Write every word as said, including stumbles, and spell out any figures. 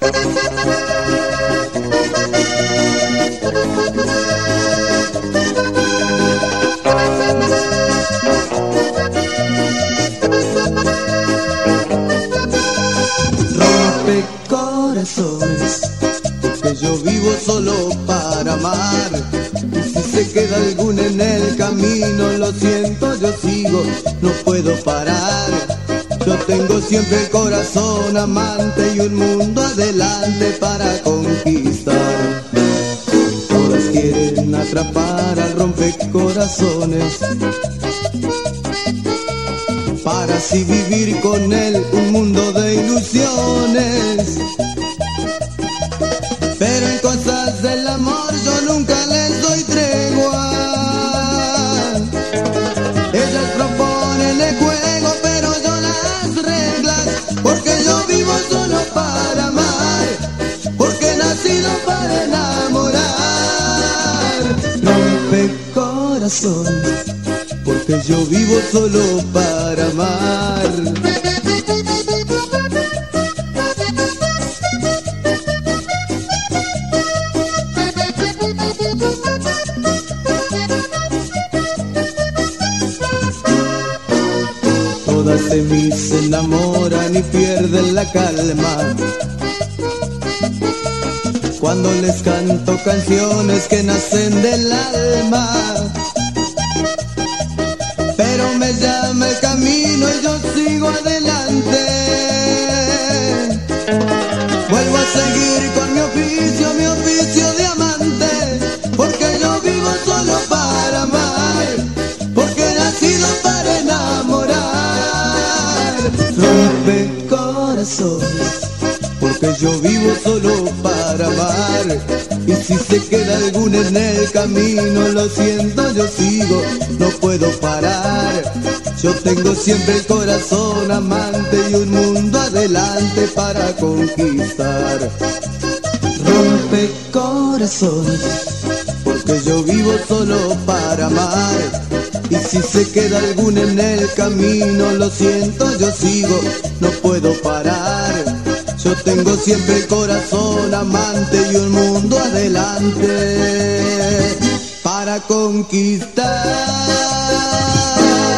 Corazones, porque yo vivo solo para amar. Y si se queda alguno en el camino, lo siento, yo sigo, no puedo parar. Yo tengo siempre el corazón amante y un mundo adelante para conquistar. Todas quieren atrapar al rompecorazones, para así vivir con él un mundo de ilusiones. Pero en cosas del amor yo nunca les doy tregua. Ellas proponen el juego, pero yo las reglas, porque yo vivo solo para amar, porque he nacido para enamorar. Rompe corazón, porque yo vivo solo para amar. Todas de mí se enamoran y pierden la calma cuando les canto canciones que nacen del alma. Pero me llama el camino y yo sigo adelante. Vuelvo a seguir con mi oficio, mi oficio de amante, porque yo vivo solo para amar, porque he nacido para enamorar. Rompe corazones, porque yo vivo solo para amar. Y si se queda alguno en el camino, lo siento, yo sigo, no puedo parar. Yo tengo siempre el corazón amante y un mundo adelante para conquistar. Rompe corazones, porque yo vivo solo para amar. Y si se queda alguno en el camino, lo siento, yo sigo, no puedo parar. Yo tengo siempre el corazón amante y un mundo adelante para conquistar.